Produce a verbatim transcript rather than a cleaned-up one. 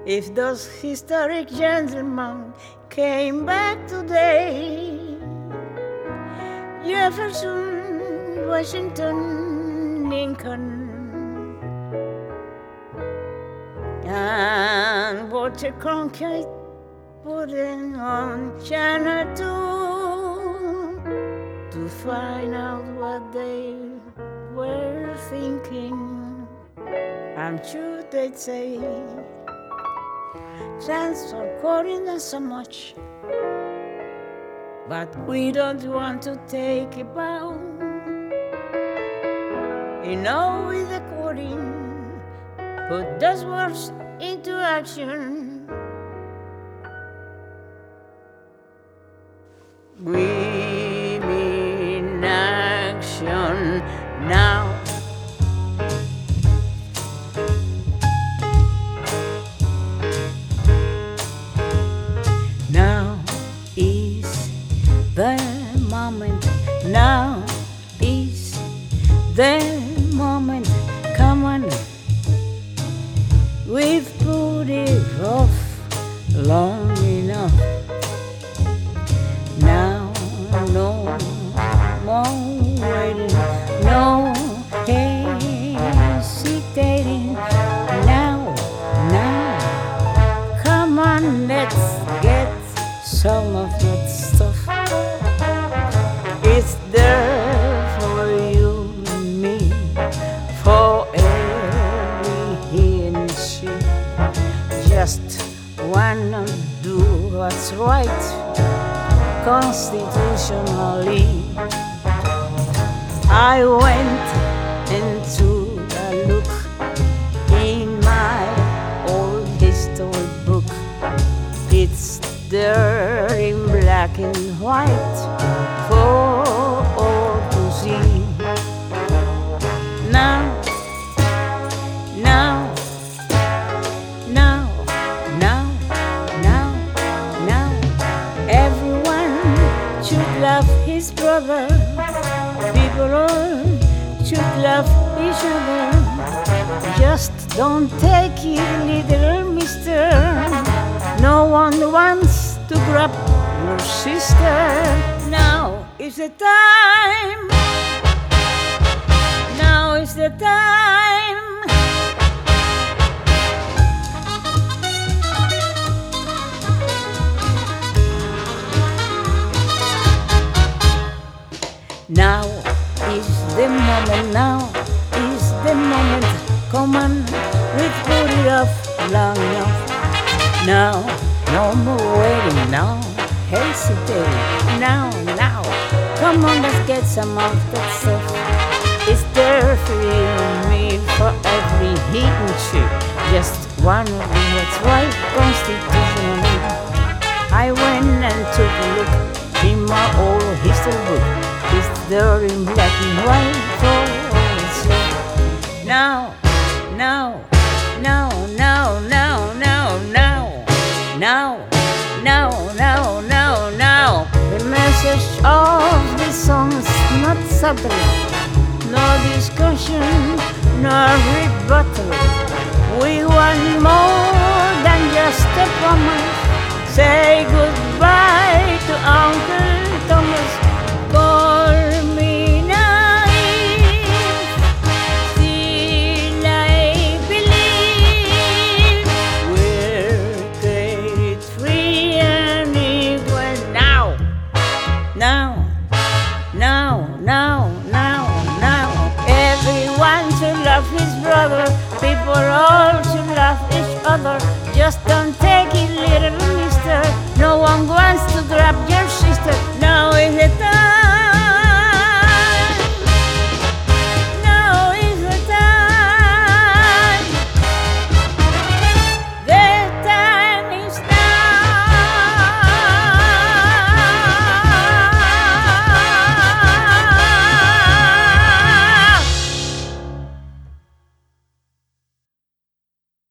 If those historic gentlemen came back today, Jefferson, Washington, Lincoln, and Walter Cronkite putting on Channel two to find out what they were thinking. I'm sure they'd say, thanks for quoting us so much, but we don't want to take a bow. You know, with the quoting, put those words into action. We mean action now. Now is the moment. Now is the moment. Come on, we've put it off long enough. Now, no more waiting, no hesitating. Now, now, come on, let's get some of that stuff. It's there for you and me, for every he and she. Just wanna do what's right constitutionally. I went into a look in my old history book. It's there in black and white for all to see. Now, now, now, now, now, now, everyone should love his brother. People all should love each other. Just don't take it, little mister. No one wants to grab your sister. Now is the time. Now is the time. Now is the moment, now is the moment. Come on, we've put it off long enough. Now, no more waiting, now hesitating. Now, now, come on, let's get some of that stuff. It's there for you and me, for every he and she. Just one of the what's right constitutionally. I went and took a look in my old history book. It's there in black and white for all to see. Now, now, now, now, now, now, now, now, now, now, now, now. The message of this song is not subtle, no discussion, no rebuttal. We want more than just a promise. Say goodbye to Uncle Thomas. Call me naive, still I believe we're created free and equal. Now, now, now, now, now, now. Everyone should love his brother. People all should love each other. Just don't take it, little mister. No one wants to grab your sister. Now is the time.